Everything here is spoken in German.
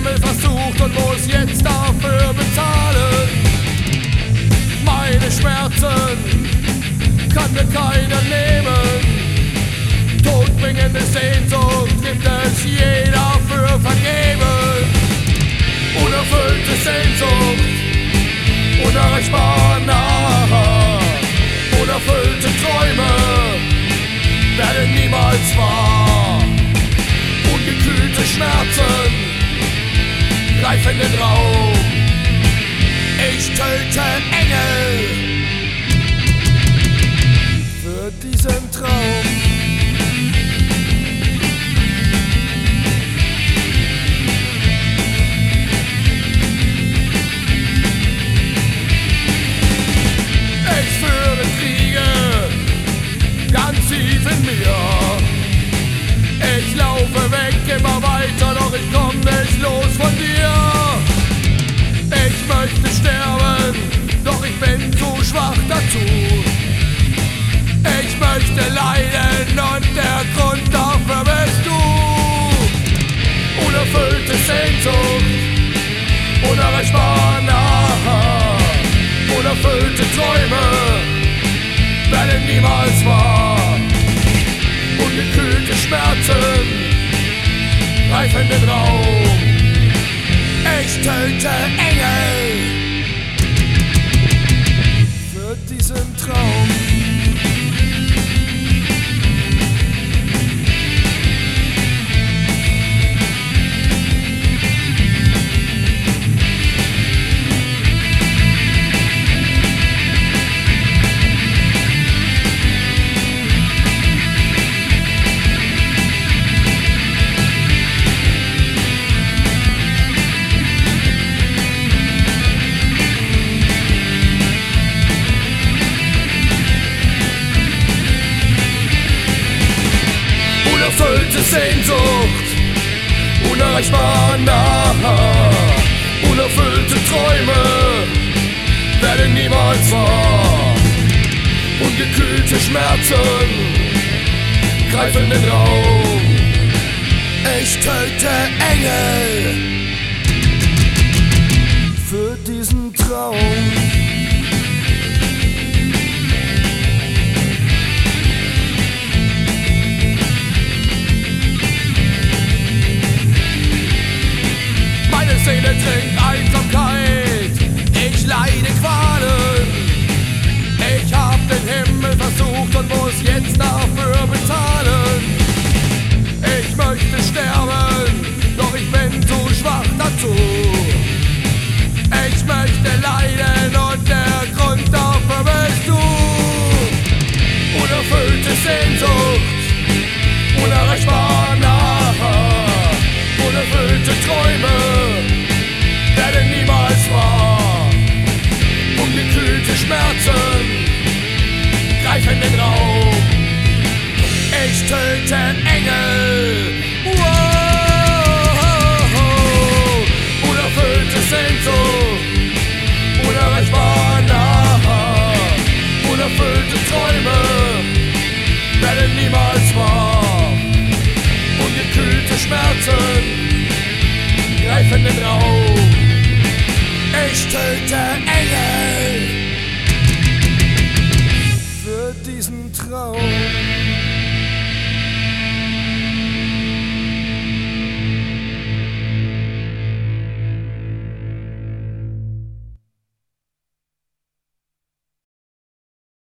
Himmel versucht und muss jetzt dafür bezahlen. Meine Schmerzen kann mir keiner nehmen. Todbringende Sehnsucht gibt es jeder für vergeben. Unerfüllte Sehnsucht, unerreichbar nah. Unerfüllte Träume werden niemals wahr. Ungekühlte Schmerzen greifen den Raum. Ich töte Engel für diesen Traum. Ich führe Kriege ganz tief in mir. Ich laufe weg immer weiter, doch ich komm nicht los von dir. Ich möchte sterben, doch ich bin zu schwach dazu. Ich möchte leiden und der Grund dafür bist du. Unerfüllte Sehnsucht, unerreichbar nah. Unerfüllte Träume werden niemals wahr. Ungekühlte Schmerzen greifen den Raum. Ich töte Engel für diesen Traum. Unerfüllte Sehnsucht, unerreichbar nah. Unerfüllte Träume werden niemals wahr. Ungekühlte Schmerzen greifen den Raum. Ich töte Engel für diesen Traum. Seele trinkt Einsamkeit, ich leide Qualen. Ich hab den Himmel versucht und muss jetzt dafür bezahlen. Ich möchte sterben, doch ich bin zu schwach dazu. Ich möchte leiden und der Grund dafür bist du. Unerfüllte Sehnsucht, unerreichbar nah. Unerfüllte Träume werden niemals wahr. Ungekühlte Schmerzen greifen den Raum. Ich töte Engel. Wow. Unerfüllte Sehnsucht, unerreichbar nah. Unerfüllte Träume werden niemals wahr. Ungekühlte Schmerzen greifen den Raum. Ich töte Engel für diesen Traum.